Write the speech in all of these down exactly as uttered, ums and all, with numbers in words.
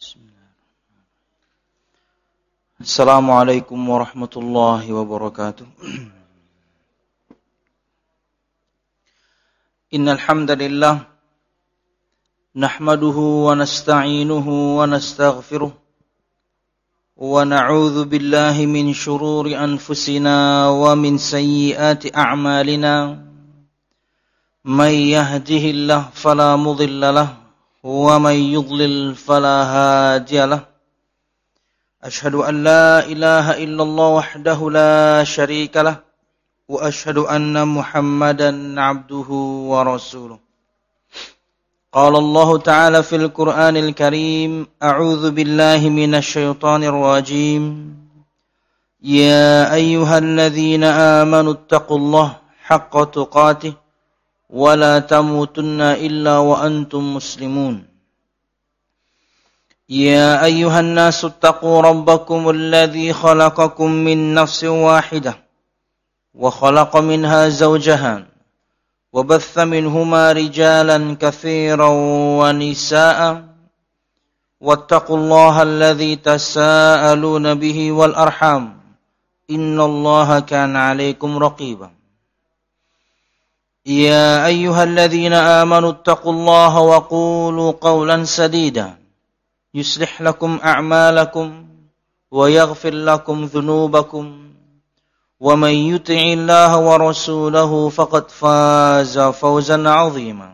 Assalamualaikum warahmatullahi wabarakatuh. Innal hamdalillah nahmaduhu wa nasta'inuhu wa nastaghfiruh wa na'udzu billahi min shururi anfusina wa min sayyiati a'malina. May yahdihillahu fala mudilla lahu wa may yudlil fala hadiya lahu. Ashhadu an la ilaha illallah wahdahu la syarika lah wa ashhadu anna Muhammadan abduhu wa rasuluh. Qala Allah Ta'ala fil Qur'anil Karim, a'udzu billahi minasy syaithanir rajim. Ya ayyuhalladzina amanu taqullaha haqqa tuqatih wa la tamutunna illa wa antum muslimun. يا أيها الناس اتقوا ربكم الذي خلقكم من نفس واحدة وخلق منها زوجها وبث منهما رجالا كثيرا ونساء واتقوا الله الذي تساءلون به والأرحام إن الله كان عليكم رقيبا يا أيها الذين آمنوا اتقوا الله وقولوا قولا سديدا يصلح لكم أعمالكم ويغفر لكم ذنوبكم ومن يطع الله ورسوله فقد فاز فوزا عظيما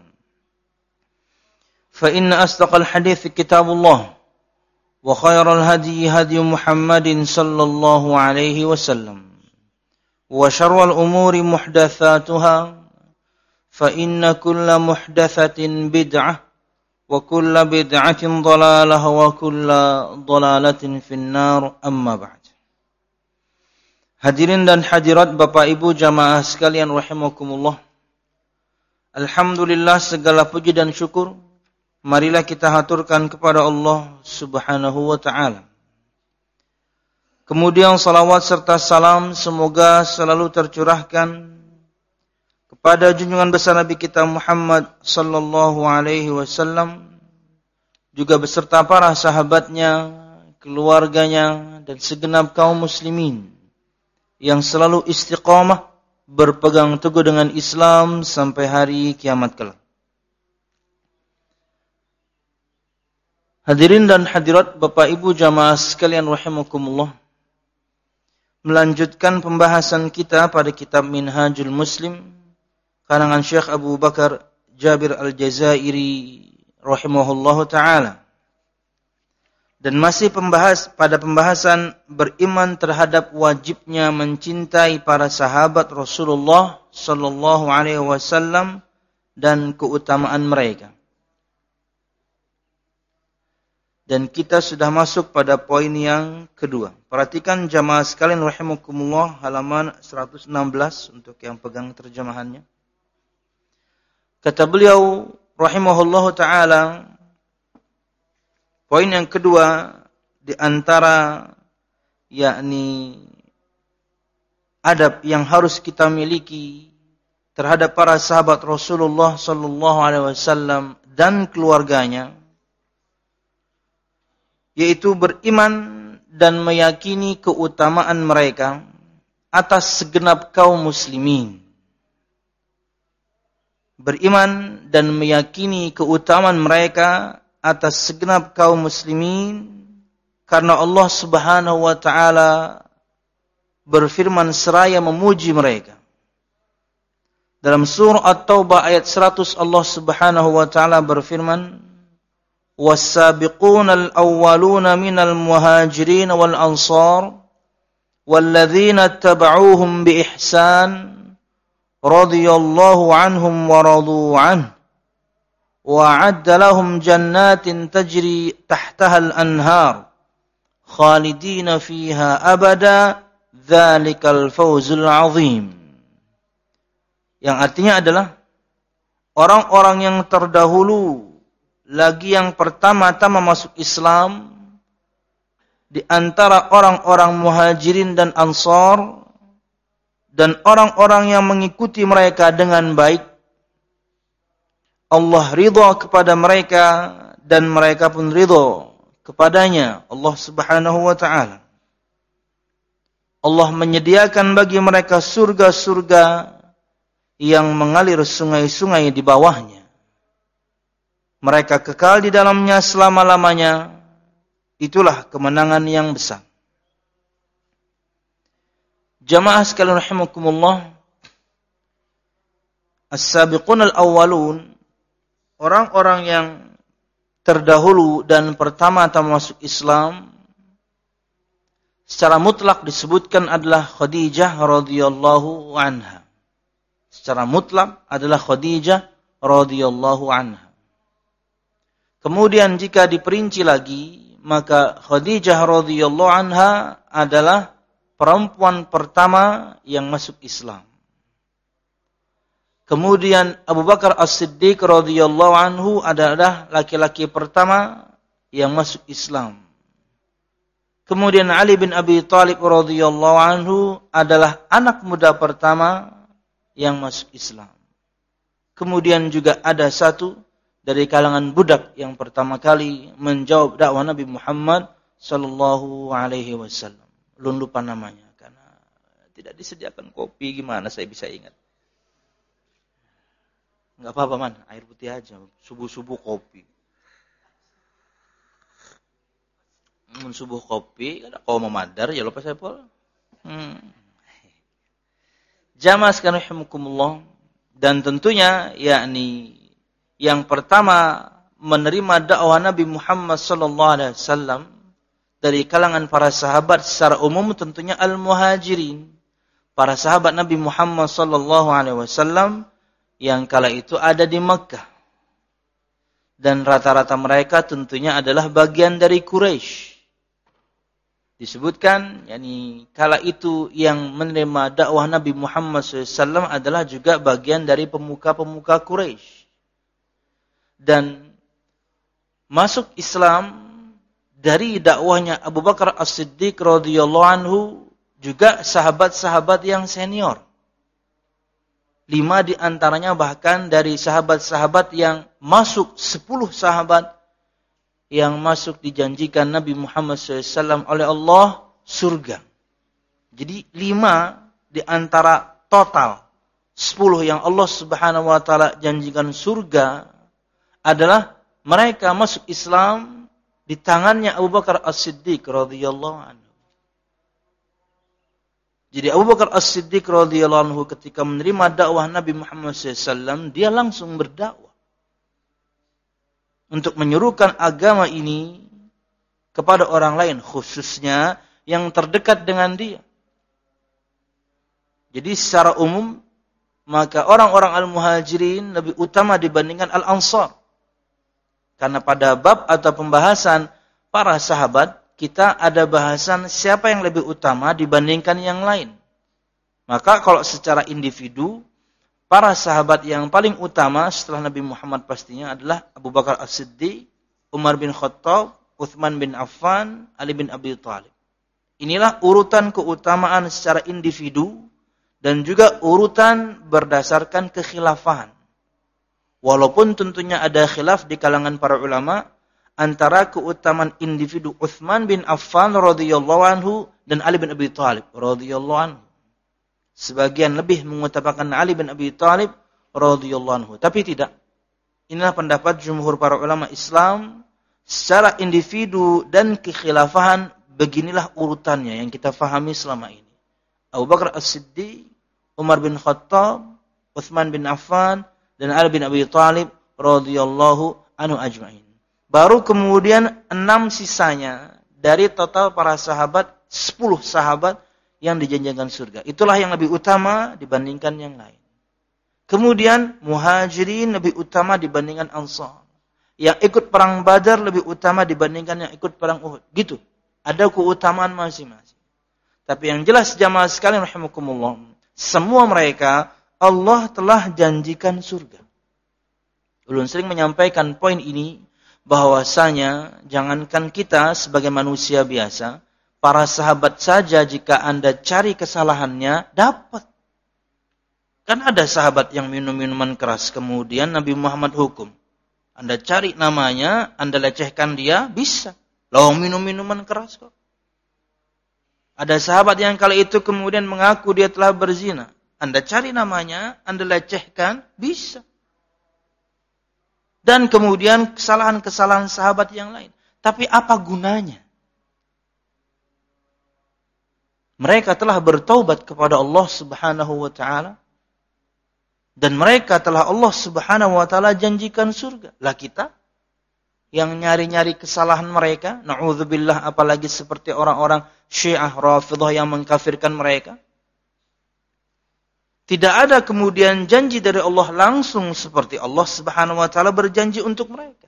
فإن أصدق الحديث كتاب الله وخير الهدي هدي محمد صلى الله عليه وسلم وشر الأمور محدثاتها فإن كل محدثة بدعة wa kullu bid'atin dhalalah wa kullu dhalalatin finnar amma ba'd. Hadirin dan hadirat Bapak Ibu jamaah sekalian rahimakumullah. Alhamdulillah segala puji dan syukur marilah kita haturkan kepada Allah Subhanahu wa taala. Kemudian salawat serta salam semoga selalu tercurahkan pada junjungan besar Nabi kita Muhammad sallallahu alaihi wasallam, juga beserta para sahabatnya, keluarganya, dan segenap kaum muslimin yang selalu istiqamah berpegang teguh dengan Islam sampai hari kiamat kelak. Hadirin dan hadirat Bapak Ibu jamaah sekalian rahimakumullah. Melanjutkan pembahasan kita pada kitab Minhajul Muslim karangan Syekh Abu Bakar Jabir Al-Jazairi rahimahullahu ta'ala. Dan masih pembahas pada pembahasan beriman terhadap wajibnya mencintai para sahabat Rasulullah sallallahu alaihi wasallam dan keutamaan mereka. Dan kita sudah masuk pada poin yang kedua. Perhatikan jamaah sekalian rahimakumullah halaman seratus enam belas untuk yang pegang terjemahannya. Kata beliau rahimahullahu ta'ala, poin yang kedua di antara yakni adab yang harus kita miliki terhadap para sahabat Rasulullah sallallahu alaihi wasallam dan keluarganya, yaitu beriman dan meyakini keutamaan mereka atas segenap kaum muslimin. Beriman dan meyakini keutamaan mereka atas segenap kaum muslimin karena Allah Subhanahu wa taala berfirman seraya memuji mereka. Dalam surah At-Taubah ayat seratus Allah Subhanahu wa taala berfirman, "Was-sabiqunal awwaluna minal muhajirin wal ansar walladzina ittaba'uuhum bi ihsan radhiyallahu anhum wa radu anhu wa 'adda lahum jannatin tajri tahtaha al-anhar khalidina fiha abada dzalikal fawzul 'azim." Yang artinya adalah orang-orang yang terdahulu lagi yang pertama-tama masuk Islam di antara orang-orang muhajirin dan ansar dan orang-orang yang mengikuti mereka dengan baik, Allah ridha kepada mereka dan mereka pun ridha kepadanya Allah Subhanahu wa taala. Allah menyediakan bagi mereka surga-surga yang mengalir sungai-sungai di bawahnya. Mereka kekal di dalamnya selama-lamanya. Itulah kemenangan yang besar. Jamaah sekalian rahimakumullah, as-sabiqun al-awwalun, orang-orang yang terdahulu dan pertama-tama masuk Islam, secara mutlak disebutkan adalah Khadijah radhiyallahu anha. Secara mutlak adalah Khadijah radhiyallahu anha. Kemudian jika diperinci lagi, maka Khadijah radhiyallahu anha adalah perempuan pertama yang masuk Islam. Kemudian Abu Bakar As-Siddiq radhiyallahu anhu adalah laki-laki pertama yang masuk Islam. Kemudian Ali bin Abi Thalib radhiyallahu anhu adalah anak muda pertama yang masuk Islam. Kemudian juga ada satu dari kalangan budak yang pertama kali menjawab dakwah Nabi Muhammad sallallahu alaihi wasallam. Lun lupa namanya karena tidak disediakan kopi, gimana saya bisa ingat. Enggak apa-apa man, air putih aja, subuh-subuh kopi. Mun subuh kopi, ada kau memadar ya lupa saya pol. Hmm. Jamaah sekalian rahimakumullah, dan tentunya yakni yang pertama menerima dakwah Nabi Muhammad sallallahu alaihi wasallam dari kalangan para sahabat secara umum tentunya al-muhajirin, para sahabat Nabi Muhammad sallallahu alaihi wasallam yang kala itu ada di Mekkah. Dan rata-rata mereka tentunya adalah bagian dari Quraisy. Disebutkan, yakni kala itu yang menerima dakwah Nabi Muhammad shallallahu alaihi wasallam adalah juga bagian dari pemuka-pemuka Quraisy. Dan masuk Islam dari dakwahnya Abu Bakar As-Siddiq radhiyallahu anhu juga sahabat-sahabat yang senior. Lima di antaranya bahkan dari sahabat-sahabat yang masuk sepuluh sahabat yang masuk dijanjikan Nabi Muhammad shallallahu alaihi wasallam oleh Allah surga. Jadi lima di antara total sepuluh yang Allah Subhanahu wa taala janjikan surga adalah mereka masuk Islam di tangannya Abu Bakar As-Siddiq radhiyallahu anhu. Jadi Abu Bakar As-Siddiq radhiyallahu anhu ketika menerima dakwah Nabi Muhammad shallallahu alaihi wasallam, dia langsung berdakwah untuk menyuruhkan agama ini kepada orang lain, khususnya yang terdekat dengan dia. Jadi secara umum, maka orang-orang al-muhajirin lebih utama dibandingkan al-ansar. Karena pada bab atau pembahasan para sahabat, kita ada bahasan siapa yang lebih utama dibandingkan yang lain. Maka kalau secara individu, para sahabat yang paling utama setelah Nabi Muhammad pastinya adalah Abu Bakar As-Siddiq, Umar bin Khattab, Uthman bin Affan, Ali bin Abi Thalib. Inilah urutan keutamaan secara individu dan juga urutan berdasarkan kekhilafahan. Walaupun tentunya ada khilaf di kalangan para ulama antara keutamaan individu Uthman bin Affan radhiyallahu anhu dan Ali bin Abi Thalib radhiyallahu anhu. Sebagian lebih mengutamakan Ali bin Abi Thalib radhiyallahu anhu, tapi tidak. Inilah pendapat jumhur para ulama Islam secara individu dan kekhilafahan, beginilah urutannya yang kita fahami selama ini. Abu Bakar As-Siddiq, Umar bin Khattab, Uthman bin Affan dan Ali bin Abi Thalib radhiyallahu anhu ajma'in. Baru kemudian enam sisanya dari total para sahabat, sepuluh sahabat yang dijanjikan surga. Itulah yang lebih utama dibandingkan yang lain. Kemudian muhajirin lebih utama dibandingkan ansar. Yang ikut perang Badar lebih utama dibandingkan yang ikut perang Uhud. Gitu. Ada keutamaan masing-masing. Tapi yang jelas jamaah sekalian rahimakumullah, semua mereka Allah telah janjikan surga. Ulun sering menyampaikan poin ini, bahwasanya jangankan kita sebagai manusia biasa, para sahabat saja jika Anda cari kesalahannya, dapat. Kan ada sahabat yang minum minuman keras, kemudian Nabi Muhammad hukum. Anda cari namanya, Anda lecehkan dia, bisa. Lalu minum minuman keras kok. Ada sahabat yang kala itu kemudian mengaku dia telah berzina. Anda cari namanya, Anda lecehkan, bisa. Dan kemudian kesalahan-kesalahan sahabat yang lain. Tapi apa gunanya? Mereka telah bertaubat kepada Allah Subhanahu wa taala dan mereka telah Allah Subhanahu wa taala janjikan surga. Lah kita yang nyari-nyari kesalahan mereka, na'udzubillah, apalagi seperti orang-orang Syiah Rafidhah yang mengkafirkan mereka. Tidak ada kemudian janji dari Allah langsung seperti Allah Subhanahu wa taala berjanji untuk mereka.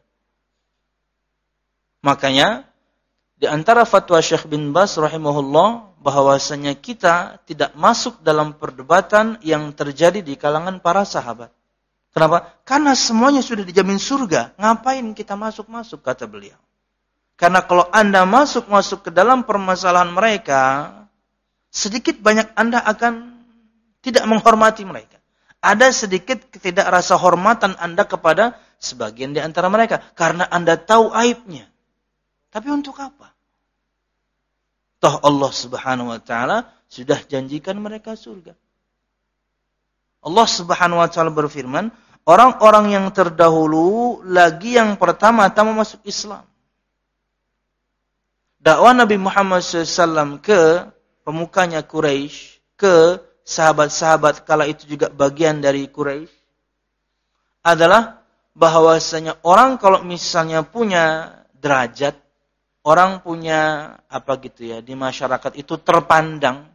Makanya di antara fatwa Syekh bin Baz rahimahullah bahwasanya kita tidak masuk dalam perdebatan yang terjadi di kalangan para sahabat. Kenapa? Karena semuanya sudah dijamin surga. Ngapain kita masuk-masuk, kata beliau. Karena kalau Anda masuk-masuk ke dalam permasalahan mereka, sedikit banyak Anda akan tidak menghormati mereka. Ada sedikit ketidak rasa hormatan Anda kepada sebagian di antara mereka. Karena Anda tahu aibnya. Tapi untuk apa? Toh Allah Subhanahu wa taala sudah janjikan mereka surga. Allah Subhanahu wa taala berfirman, orang-orang yang terdahulu lagi yang pertama-tama masuk Islam. Dakwah Nabi Muhammad shallallahu alaihi wasallam ke pemukanya Quraisy, ke sahabat-sahabat kala itu juga bagian dari Quraisy, adalah bahwasanya orang kalau misalnya punya derajat, orang punya apa gitu ya, di masyarakat itu terpandang,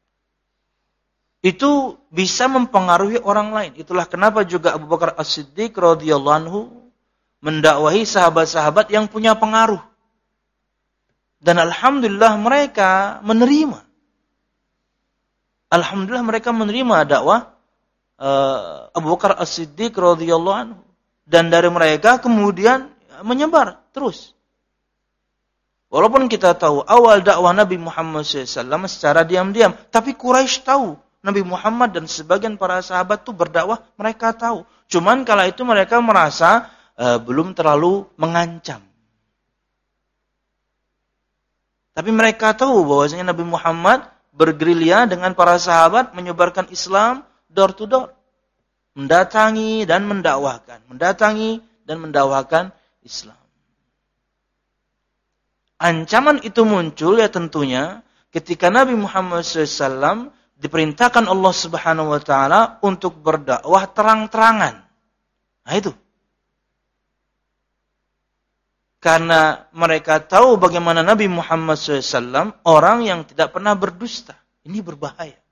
itu bisa mempengaruhi orang lain. Itulah kenapa juga Abu Bakar As-Siddiq radhiyallahu anhu mendakwahi sahabat-sahabat yang punya pengaruh. Dan alhamdulillah mereka menerima. Alhamdulillah mereka menerima dakwah uh, Abu Bakar As-Siddiq radhiyallahu anhu. Dan dari mereka kemudian menyebar terus. Walaupun kita tahu awal dakwah Nabi Muhammad shallallahu alaihi wasallam secara diam-diam, tapi Quraisy tahu Nabi Muhammad dan sebagian para sahabat itu berdakwah, mereka tahu. Cuman kala itu mereka merasa uh, belum terlalu mengancam. Tapi mereka tahu bahwasanya Nabi Muhammad bergerilya dengan para sahabat menyebarkan Islam door to door. Mendatangi dan mendakwahkan. Mendatangi dan mendakwahkan Islam. Ancaman itu muncul ya tentunya ketika Nabi Muhammad shallallahu alaihi wasallam diperintahkan Allah Subhanahu wa taala untuk berdakwah terang-terangan. Nah itu. Karena mereka tahu bagaimana Nabi Muhammad shallallahu alaihi wasallam orang yang tidak pernah berdusta. Ini berbahaya.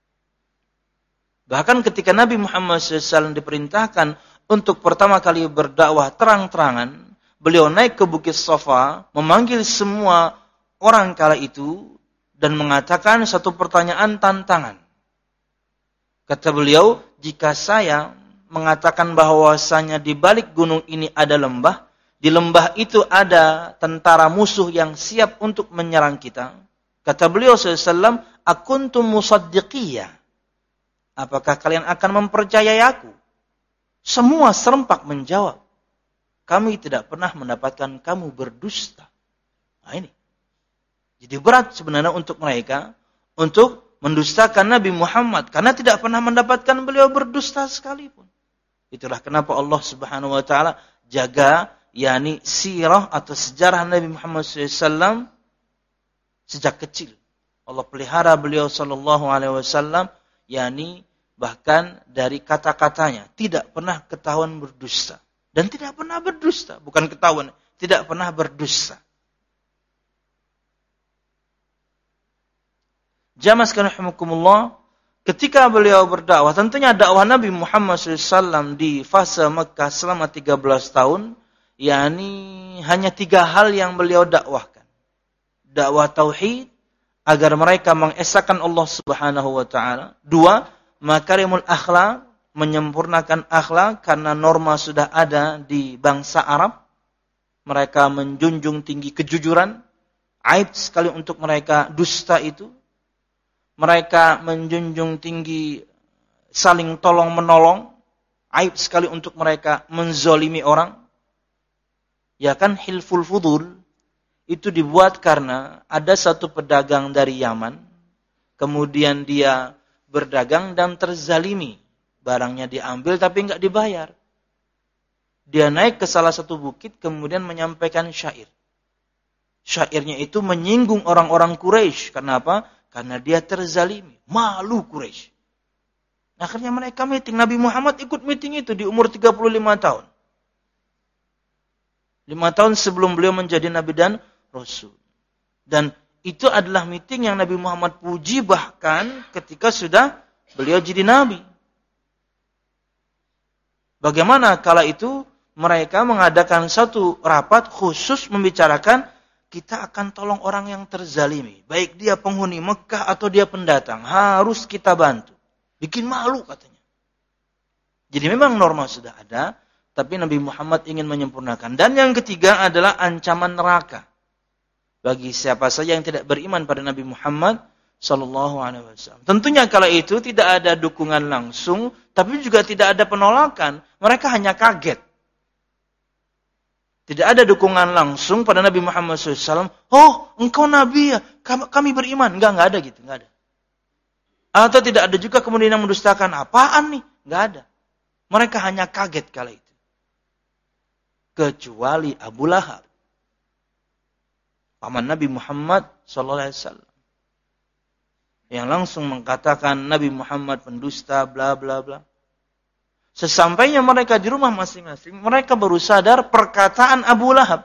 Bahkan ketika Nabi Muhammad shallallahu alaihi wasallam diperintahkan untuk pertama kali berdakwah terang-terangan, beliau naik ke Bukit Safa, memanggil semua orang kala itu, dan mengatakan satu pertanyaan tantangan. Kata beliau, jika saya mengatakan bahwasanya di balik gunung ini ada lembah, di lembah itu ada tentara musuh yang siap untuk menyerang kita. Kata beliau shallallahu alaihi wasallam, akuntum musaddiqiyah. Apakah kalian akan mempercayai aku? Semua serempak menjawab, kami tidak pernah mendapatkan kamu berdusta. Nah ini. Jadi berat sebenarnya untuk mereka untuk mendustakan Nabi Muhammad karena tidak pernah mendapatkan beliau berdusta sekalipun. Itulah kenapa Allah Subhanahu wa taala jaga yakni sirah atau sejarah Nabi Muhammad shallallahu alaihi wasallam sejak kecil. Allah pelihara beliau sallallahu alaihi wasallam yakni bahkan dari kata-katanya tidak pernah ketahuan berdusta dan tidak pernah berdusta, bukan ketahuan, tidak pernah berdusta. Jamaah sekalian rahimakumullah, ketika beliau berdakwah, tentunya dakwah Nabi Muhammad shallallahu alaihi wasallam di fase Mekah selama tiga belas tahun, yakni hanya tiga hal yang beliau dakwahkan. Dakwah tauhid, agar mereka mengesahkan Allah Subhanahu wa taala. Dua, makarimul akhlak, menyempurnakan akhlak karena norma sudah ada di bangsa Arab. Mereka menjunjung tinggi kejujuran, aib sekali untuk mereka dusta itu. Mereka menjunjung tinggi saling tolong-menolong. Aib sekali untuk mereka menzolimi orang. Ya kan, hilful fudul. itu dibuat karena ada satu pedagang dari Yaman, kemudian dia berdagang dan terzalimi. Barangnya diambil tapi enggak dibayar. Dia naik ke salah satu bukit kemudian menyampaikan syair. Syairnya itu menyinggung orang-orang Quraisy. Kenapa? Karena dia terzalimi. Malu Quraisy. Akhirnya mereka meeting. Nabi Muhammad ikut meeting itu di umur tiga puluh lima tahun. lima tahun sebelum beliau menjadi Nabi dan Rasul. Dan itu adalah meeting yang Nabi Muhammad puji bahkan ketika sudah beliau jadi Nabi. Bagaimana kala itu mereka mengadakan satu rapat khusus membicarakan kita akan tolong orang yang terzalimi. Baik dia penghuni Mekah atau dia pendatang. Harus kita bantu. Bikin malu katanya. Jadi memang norma sudah ada. Tapi Nabi Muhammad ingin menyempurnakan. Dan yang ketiga adalah ancaman neraka. Bagi siapa saja yang tidak beriman pada Nabi Muhammad sallallahu alaihi wasallam. Tentunya kala itu tidak ada dukungan langsung, tapi juga tidak ada penolakan. Mereka hanya kaget. Tidak ada dukungan langsung pada Nabi Muhammad sallallahu alaihi wasallam. Oh, engkau Nabi ya? Kami beriman. Enggak, enggak ada gitu. Enggak ada. Atau tidak ada juga kemudian yang mendustakan. Apaan nih? Enggak ada. Mereka hanya kaget kala itu. Kecuali Abu Lahab. Paman Nabi Muhammad sallallahu alaihi wasallam. Yang langsung mengatakan Nabi Muhammad pendusta, bla bla bla. Sesampainya mereka di rumah masing-masing, mereka baru sadar perkataan Abu Lahab.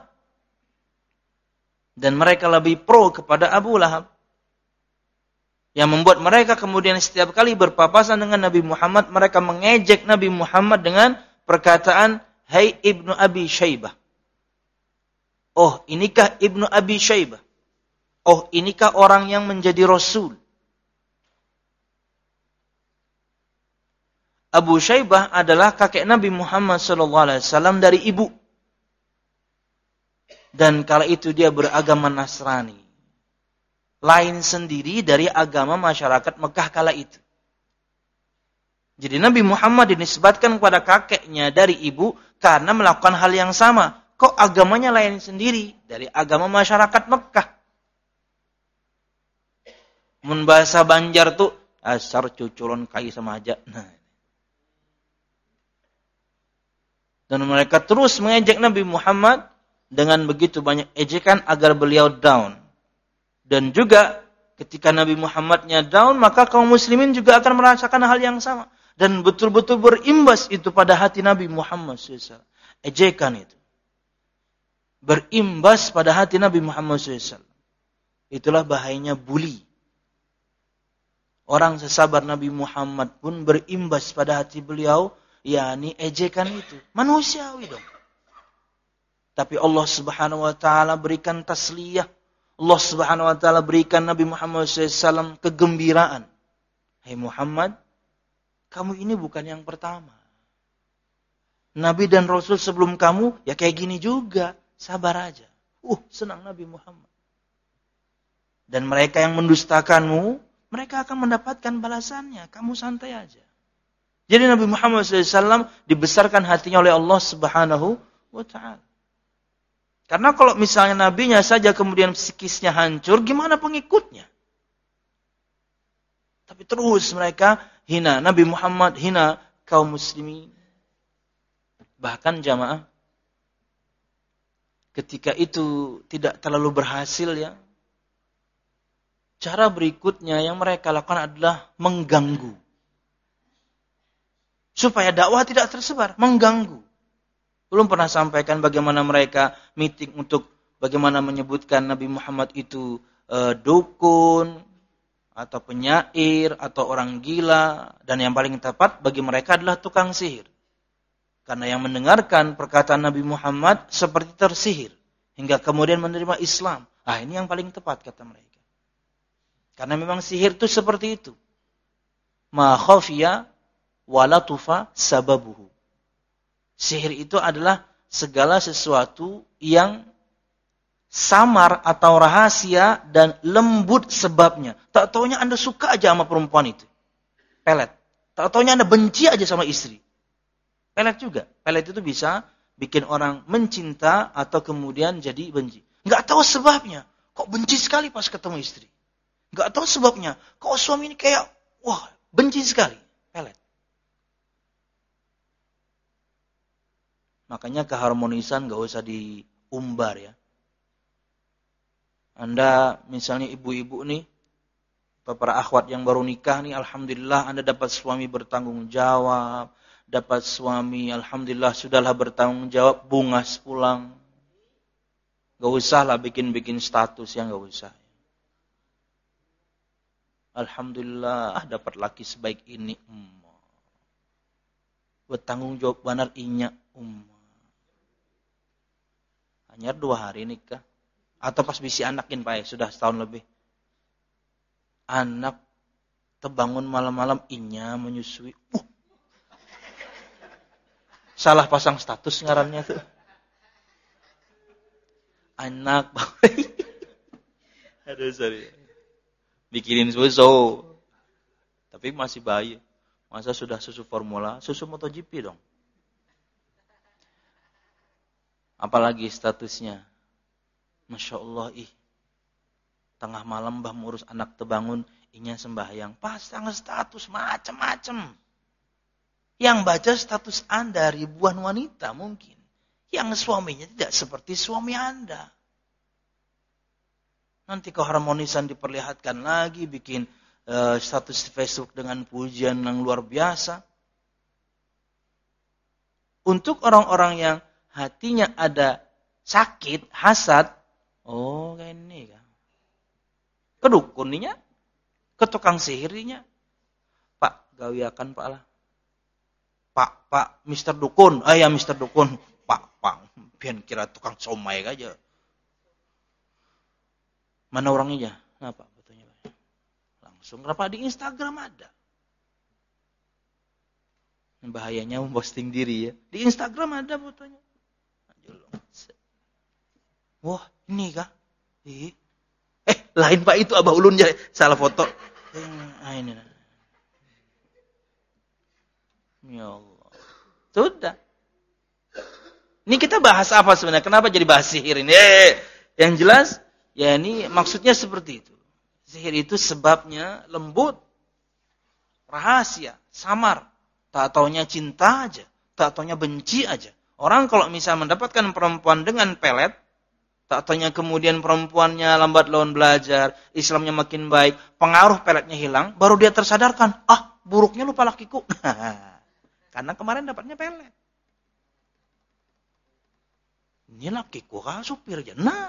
Dan mereka lebih pro kepada Abu Lahab. Yang membuat mereka kemudian setiap kali berpapasan dengan Nabi Muhammad, mereka mengejek Nabi Muhammad dengan perkataan, Hai Ibnu Abi Syaibah. Oh, inikah Ibnu Abi Syaibah? Oh, inikah orang yang menjadi Rasul? Abu Syaibah adalah kakek Nabi Muhammad sallallahu alaihi wasallam dari ibu. Dan kala itu dia beragama Nasrani. Lain sendiri dari agama masyarakat Mekah kala itu. Jadi Nabi Muhammad dinisbatkan kepada kakeknya dari ibu karena melakukan hal yang sama. Kok agamanya lain sendiri dari agama masyarakat Mekah? Mun bahasa Banjar tuh asar cuculon kai sama aja. Nah. Dan mereka terus mengejek Nabi Muhammad dengan begitu banyak ejekan agar beliau down. Dan juga ketika Nabi Muhammadnya down, maka kaum muslimin juga akan merasakan hal yang sama. Dan betul-betul berimbas itu pada hati Nabi Muhammad shallallahu alaihi wasallam. Ejekan itu. Berimbas pada hati Nabi Muhammad shallallahu alaihi wasallam. Itulah bahayanya bully. Orang sesabar Nabi Muhammad pun berimbas pada hati beliau, yakni ejekan itu. Manusiawi dong. Tapi Allah Subhanahu wa taala berikan tasliyah. Allah Subhanahu wa taala berikan Nabi Muhammad shallallahu alaihi wasallam kegembiraan. Hai Muhammad, kamu ini bukan yang pertama. Nabi dan Rasul sebelum kamu ya kayak gini juga. Sabar aja. Uh, senang Nabi Muhammad. Dan mereka yang mendustakanmu, mereka akan mendapatkan balasannya. Kamu santai aja. Jadi Nabi Muhammad shallallahu alaihi wasallam dibesarkan hatinya oleh Allah Subhanahu wa taala. Karena kalau misalnya nabinya saja kemudian psikisnya hancur, gimana pengikutnya? Tapi terus mereka hina Nabi Muhammad, hina kaum muslimin. Bahkan jamaah, ketika itu tidak terlalu berhasil ya, cara berikutnya yang mereka lakukan adalah mengganggu. Supaya dakwah tidak tersebar, mengganggu. Belum pernah sampaikan bagaimana mereka meeting untuk bagaimana menyebutkan Nabi Muhammad itu e, dukun, atau penyair, atau orang gila. Dan yang paling tepat bagi mereka adalah tukang sihir. Karena yang mendengarkan perkataan Nabi Muhammad seperti tersihir. Hingga kemudian menerima Islam. Ah, ini yang paling tepat kata mereka. Karena memang sihir itu seperti itu. Ma khafiya walatufa sababuhu. Sihir itu adalah segala sesuatu yang samar atau rahasia dan lembut sebabnya. Tak taunya Anda suka aja sama perempuan itu. Pelet. Tak taunya Anda benci aja sama istri. Pelet juga. Pelet itu bisa bikin orang mencinta atau kemudian jadi benci. Nggak tahu sebabnya. Kok benci sekali pas ketemu istri. Nggak tahu sebabnya. Kok suami ini kayak, wah, benci sekali. Pelet. Makanya keharmonisan nggak usah diumbar ya. Anda misalnya ibu-ibu nih, para akhwat yang baru nikah nih, alhamdulillah Anda dapat suami bertanggung jawab, dapat suami, alhamdulillah sudahlah bertanggung jawab, bungas pulang. Gak usah lah bikin-bikin status yang gak usah. Alhamdulillah dapat laki sebaik ini. Umma. Bertanggung jawab benar inya. Umma. Hanya dua hari nikah. Atau pas bisi anakin Pak ya, sudah setahun lebih. Anak terbangun malam-malam inya menyusui. Uh. Salah pasang status ngarannya tuh. Anak. Aduh sorry. Bikinin susu. Tapi masih bayi. Masa sudah susu formula? Susu MotoGP dong. Apalagi statusnya. Masya Allah ih. Tengah malam bah ngurus anak terbangun. Inya sembahyang. Pasang status macam-macam. Yang baca status Anda ribuan wanita mungkin. Yang suaminya tidak seperti suami Anda. Nanti keharmonisan diperlihatkan lagi. Bikin uh, status Facebook dengan pujian yang luar biasa. Untuk orang-orang yang hatinya ada sakit, hasad. Oh kayak ini kan. Ke dukuninya. Ke tukang sihirnya. Pak, gawiakan Pak lah. Pak, Pak, Mister Dukun. Ah ya Mister Dukun. Pak, Pak, pian kira tukang somai aja. Mana orangnya? Kenapa? Betulnya langsung. Kenapa di Instagram ada? Bahayanya memposting diri ya. Di Instagram ada fotonya. Wah, ini kah? Eh, eh lain Pak itu Abah Ulun ya. Salah foto. Eh, ini. Ya Allah. Sudah. Ini kita bahas apa sebenarnya? Kenapa jadi bahas sihir ini? Eh, yang jelas, ya ini maksudnya seperti itu. Sihir itu sebabnya lembut, rahasia, samar. Tak taunya cinta aja, tak taunya benci aja. Orang kalau misalnya mendapatkan perempuan dengan pelet, tak taunya kemudian perempuannya lambat laun belajar, Islamnya makin baik, pengaruh peletnya hilang, baru dia tersadarkan, ah buruknya lupa lakiku. Karena kemarin dapatnya pelet. Ini lakiku kan supir aja. Nah.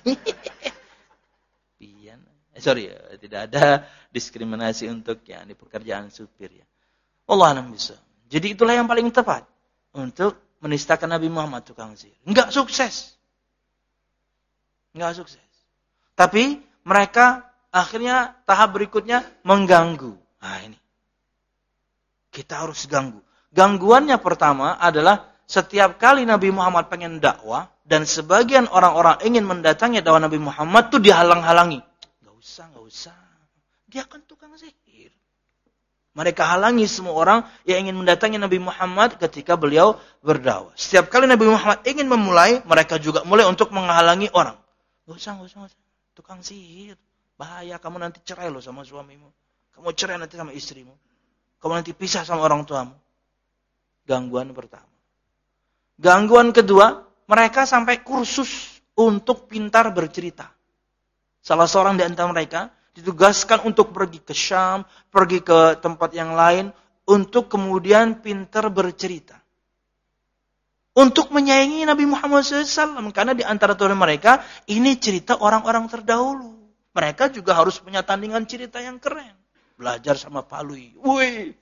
Pian. Eh, sorry ya, tidak ada diskriminasi untuk yang di pekerjaan supir ya. Allah alam bisa. Jadi itulah yang paling tepat untuk menistakan Nabi Muhammad tukang sihir. Enggak sukses. Enggak sukses. Tapi mereka akhirnya tahap berikutnya mengganggu. Nah ini. Kita harus ganggu. Gangguannya pertama adalah setiap kali Nabi Muhammad pengen dakwah dan sebagian orang-orang ingin mendatangi dakwah Nabi Muhammad itu dihalang-halangi. Gak usah, gak usah. Dia kan tukang sihir. Mereka halangi semua orang yang ingin mendatangi Nabi Muhammad ketika beliau berdakwah. Setiap kali Nabi Muhammad ingin memulai, mereka juga mulai untuk menghalangi orang. Gak usah, gak usah, gak usah. Tukang sihir. Bahaya, kamu nanti cerai loh sama suamimu. Kamu cerai nanti sama istrimu. Kamu nanti pisah sama orang tuamu. Gangguan pertama. Gangguan kedua, mereka sampai kursus untuk pintar bercerita. Salah seorang di antara mereka ditugaskan untuk pergi ke Syam, pergi ke tempat yang lain, untuk kemudian pintar bercerita. Untuk menyayangi Nabi Muhammad shallallahu alaihi wasallam. Karena di antara tuan mereka, ini cerita orang-orang terdahulu. Mereka juga harus punya tandingan cerita yang keren. Belajar sama Palui. Wih.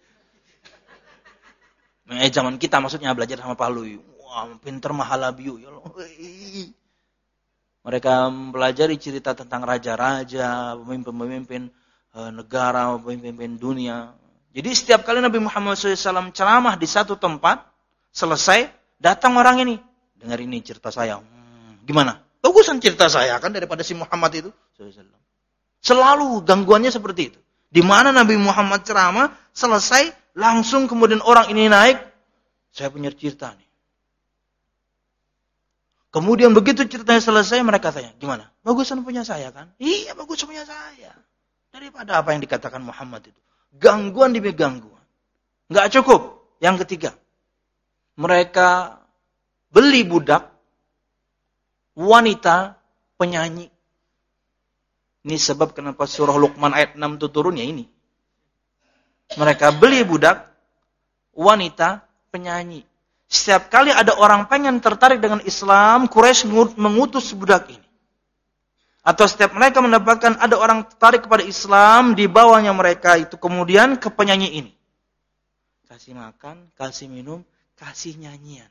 Eh, zaman kita maksudnya belajar sama Palui. Wah, pinter mahalabiu. Ya Allah. Mereka mempelajari cerita tentang raja-raja, pemimpin-pemimpin e, negara, pemimpin dunia. Jadi setiap kali Nabi Muhammad shallallahu alaihi wasallam ceramah di satu tempat, selesai, datang orang ini. Dengar ini cerita saya. Hmm, gimana? Bagusan cerita saya kan daripada si Muhammad itu. Selalu gangguannya seperti itu. Di mana Nabi Muhammad ceramah, selesai, langsung kemudian orang ini naik. Saya punya cerita nih. Kemudian begitu ceritanya selesai, mereka tanya, gimana? Bagusan punya saya kan? Iya, bagus punya saya. Daripada apa yang dikatakan Muhammad itu. Gangguan demi gangguan. Nggak cukup. Yang ketiga, mereka beli budak, wanita, penyanyi. Ini sebab kenapa surah Luqman ayat enam itu turun ya ini. Mereka beli budak, wanita, penyanyi. Setiap kali ada orang pengen tertarik dengan Islam, Quraisy mengutus budak ini. Atau setiap mereka mendapatkan ada orang tertarik kepada Islam, dibawanya mereka itu kemudian ke penyanyi ini. Kasih makan, kasih minum, kasih nyanyian.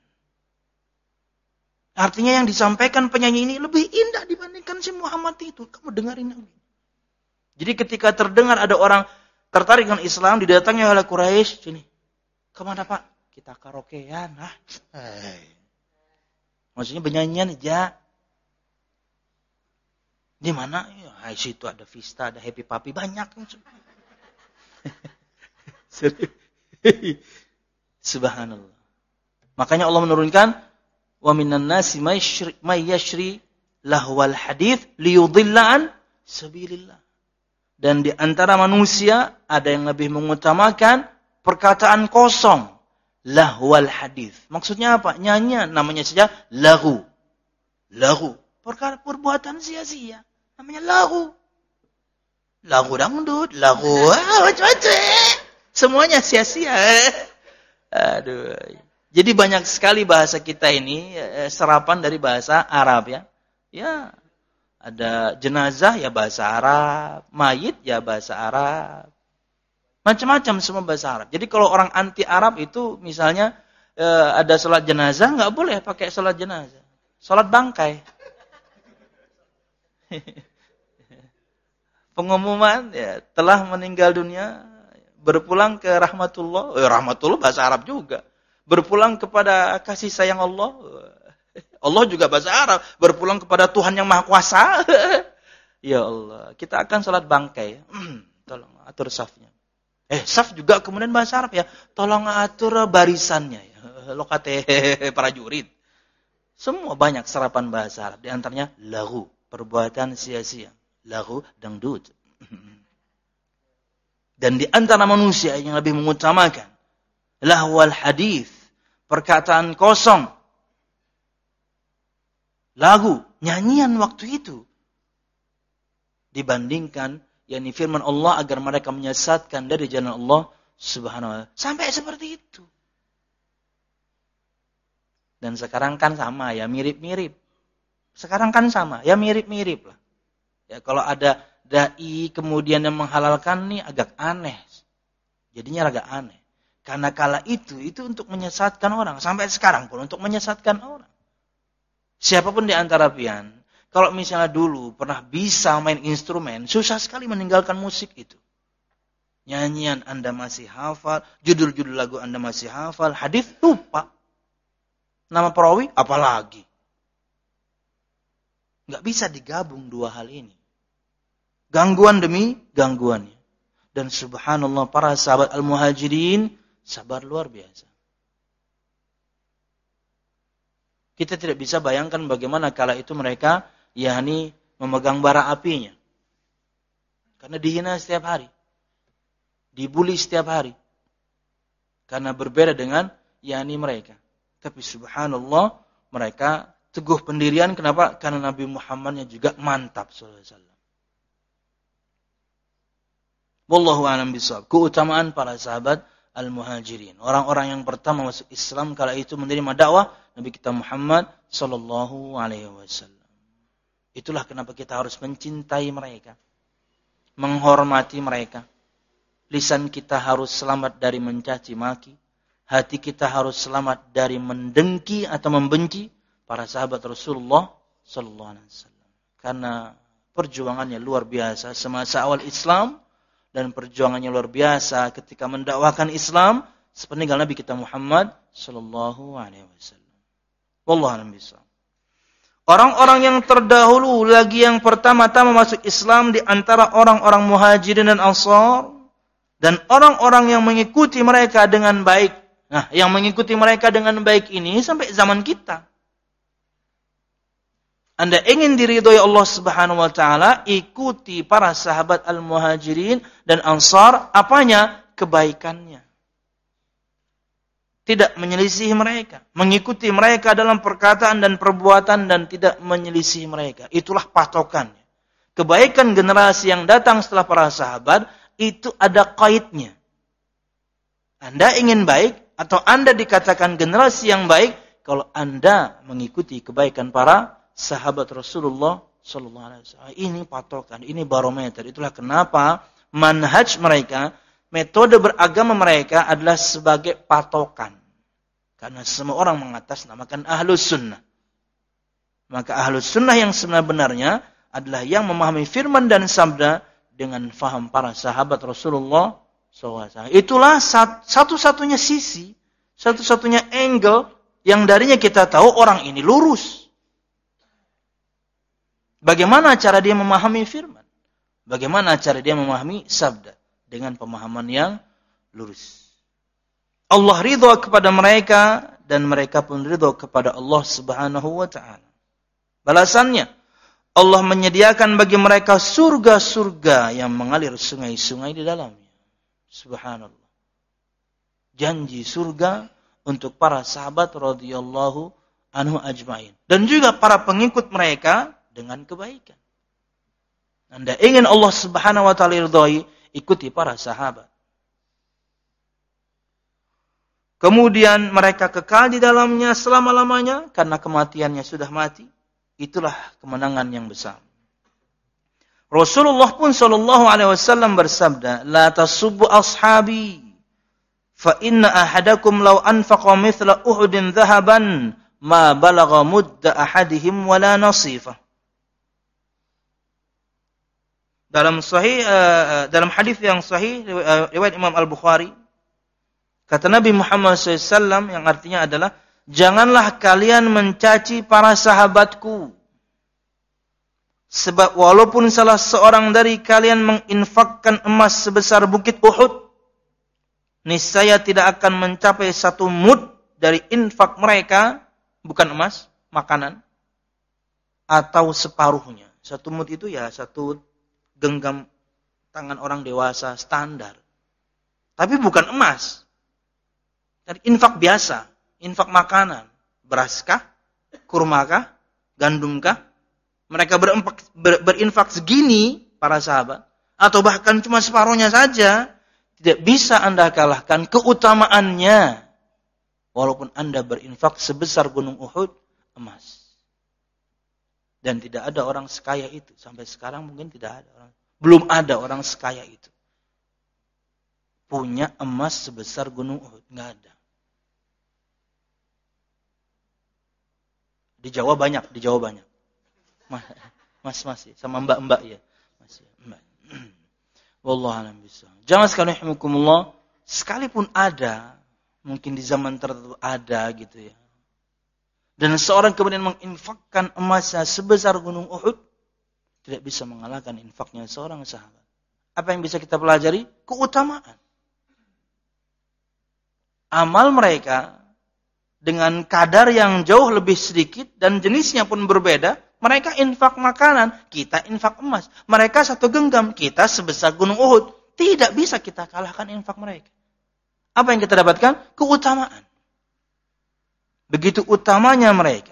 Artinya yang disampaikan penyanyi ini lebih indah dibandingkan si Muhammad itu. Kamu dengarin ini. Jadi ketika terdengar ada orang tertarik dengan Islam, didatangi oleh Quraisy, sini. Kemana Pak? Kita karaokean. Ah. Hey. Maksudnya penyanyian aja. Di mana? Ya, situ ada Vista, ada Happy Papi, banyak. Subhanallah. Makanya Allah menurunkan, wa minan nasi may yashri lahwal hadits liyudilla an sabilillah. Dan di antara manusia ada yang lebih mengutamakan perkataan kosong, lahwal hadits. Maksudnya apa? Nyanyian, namanya saja lahu. Lahu, perkara perbuatan sia-sia. Namanya lahu. Lahu dangdut, lahu macam-macam. Semuanya sia-sia. Aduh. Jadi banyak sekali bahasa kita ini serapan dari bahasa Arab ya. Ya, ada jenazah ya bahasa Arab, mayit ya bahasa Arab. Macam-macam semua bahasa Arab. Jadi kalau orang anti Arab itu misalnya eh, ada salat jenazah nggak boleh pakai salat jenazah. Salat bangkai. Pengumuman ya telah meninggal dunia, berpulang ke rahmatullah. Eh, rahmatullah bahasa Arab juga. Berpulang kepada kasih sayang Allah. Allah juga bahasa Arab. Berpulang kepada Tuhan yang Maha Kuasa. Ya Allah. Kita akan salat bangkai. Tolong atur safnya. Eh, saf juga kemudian bahasa Arab ya. Tolong atur barisannya. Ya. Lokate prajurit. Semua banyak serapan bahasa Arab. Di antaranya lahu. Perbuatan sia-sia. Lahu dangdut. Dan di antara manusia yang lebih mengutamakan lahwal hadis, perkataan kosong, lagu, nyanyian waktu itu, dibandingkan yakni firman Allah agar mereka menyesatkan dari jalan Allah Subhanahu wa taala. Sampai seperti itu. Dan sekarang kan sama ya, mirip-mirip. Sekarang kan sama, ya mirip-mirip lah. Ya kalau ada dai kemudian yang menghalalkan nih agak aneh. Jadinya agak aneh. Karena kala itu, itu untuk menyesatkan orang. Sampai sekarang pun untuk menyesatkan orang. Siapapun di antara pian, kalau misalnya dulu pernah bisa main instrumen, susah sekali meninggalkan musik itu. Nyanyian Anda masih hafal, judul-judul lagu Anda masih hafal, hadis lupa. Nama perawi, apalagi. Nggak bisa digabung dua hal ini. Gangguan demi gangguannya. Dan subhanallah para sahabat al-muhajirin, sabar luar biasa. Kita tidak bisa bayangkan bagaimana kala itu mereka yakni memegang bara apinya. Karena dihina setiap hari. Dibuli setiap hari. Karena berbeda dengan yakni mereka. Tapi subhanallah mereka teguh pendirian. Kenapa? Karena Nabi Muhammadnya juga mantap sallallahu alaihi wasallam. Wallahu a'lam bishawab. Keutamaan para sahabat al-muhajirin. Orang-orang yang pertama masuk Islam kala itu menerima dakwah Nabi kita Muhammad sallallahu alaihi wasallam. Itulah kenapa kita harus mencintai mereka. Menghormati mereka. Lisan kita harus selamat dari mencaci maki. Hati kita harus selamat dari mendengki atau membenci para sahabat Rasulullah sallallahu alaihi wasallam. Karena perjuangannya luar biasa semasa awal Islam. Dan perjuangannya luar biasa ketika mendakwakan Islam sepeninggal Nabi kita Muhammad sallallahu alaihi wasallam. Wallahu a'lam bishawab. Orang-orang yang terdahulu lagi yang pertama-tama masuk Islam di antara orang-orang Muhajirin dan Ansar dan orang-orang yang mengikuti mereka dengan baik. Nah, yang mengikuti mereka dengan baik ini sampai zaman kita. Anda ingin diridhoi Allah Subhanahu wa taala, ikuti para sahabat Al-Muhajirin dan Ansar, apanya? Kebaikannya. Tidak menyelisihi mereka, mengikuti mereka dalam perkataan dan perbuatan dan tidak menyelisihi mereka. Itulah patokannya. Kebaikan generasi yang datang setelah para sahabat itu ada kaidnya. Anda ingin baik atau Anda dikatakan generasi yang baik kalau Anda mengikuti kebaikan para sahabat Rasulullah sallallahu alaihi wasallam. Ini patokan, ini barometer. Itulah kenapa manhaj mereka, metode beragama mereka adalah sebagai patokan. Karena semua orang mengatasnamakan ahlus sunnah. Maka ahlus sunnah yang sebenarnya adalah yang memahami firman dan sabda dengan faham para sahabat Rasulullah shallallahu alaihi wasallam. Itulah satu-satunya sisi, satu-satunya angle yang darinya kita tahu orang ini lurus. Bagaimana cara dia memahami firman? Bagaimana cara dia memahami sabda? Dengan pemahaman yang lurus. Allah ridha kepada mereka dan mereka pun ridha kepada Allah Subhanahu wa taala. Balasannya, Allah menyediakan bagi mereka surga-surga yang mengalir sungai-sungai di dalamnya. Subhanallah. Janji surga untuk para sahabat radhiyallahu anhu ajmain dan juga para pengikut mereka dengan kebaikan. Anda ingin Allah Subhanahu wa taala ridhai, ikuti para sahabat. Kemudian mereka kekal di dalamnya selama-lamanya karena kematiannya sudah mati. Itulah kemenangan yang besar. Rasulullah pun sallallahu alaihi wasallam bersabda, "La tasubbu ashabi, fa inna ahadakum law anfaqa mithla Uhudin dhahaban ma balagha mudda ahadihim wala nasifah." Dalam sahih uh, dalam hadis yang sahih riwayat Imam Al-Bukhari, kata Nabi Muhammad shallallahu alaihi wasallam yang artinya adalah, janganlah kalian mencaci para sahabatku. Sebab walaupun salah seorang dari kalian menginfakkan emas sebesar bukit Uhud, niscaya tidak akan mencapai satu mud dari infak mereka, bukan emas, makanan, atau separuhnya. Satu mud itu ya satu genggam tangan orang dewasa standar. Tapi bukan emas. Dari infak biasa, infak makanan, beraskah, kurmakah, gandumkah? Mereka berimpak, ber, berinfak segini para sahabat, atau bahkan cuma separuhnya saja, tidak bisa Anda kalahkan keutamaannya. Walaupun Anda berinfak sebesar gunung Uhud emas. Dan tidak ada orang sekaya itu. Sampai sekarang mungkin tidak ada orang. Belum ada orang sekaya itu. Punya emas sebesar gunung Uhud. Nggak ada. Di Jawa banyak, di Jawa banyak. Mas-mas ya, sama mbak-mbak ya. Mas ya, mbak. Wallahu a'lam bishawab. Jangan sekali rahimakumullah, sekalipun ada, mungkin di zaman tertentu ada gitu ya. Dan seorang kemudian menginfakkan emasnya sebesar gunung Uhud, tidak bisa mengalahkan infaknya seorang sahabat. Apa yang bisa kita pelajari? Keutamaan. Amal mereka dengan kadar yang jauh lebih sedikit dan jenisnya pun berbeda. Mereka infak makanan, kita infak emas. Mereka satu genggam, kita sebesar gunung Uhud. Tidak bisa kita kalahkan infak mereka. Apa yang kita dapatkan? Keutamaan. Begitu utamanya mereka.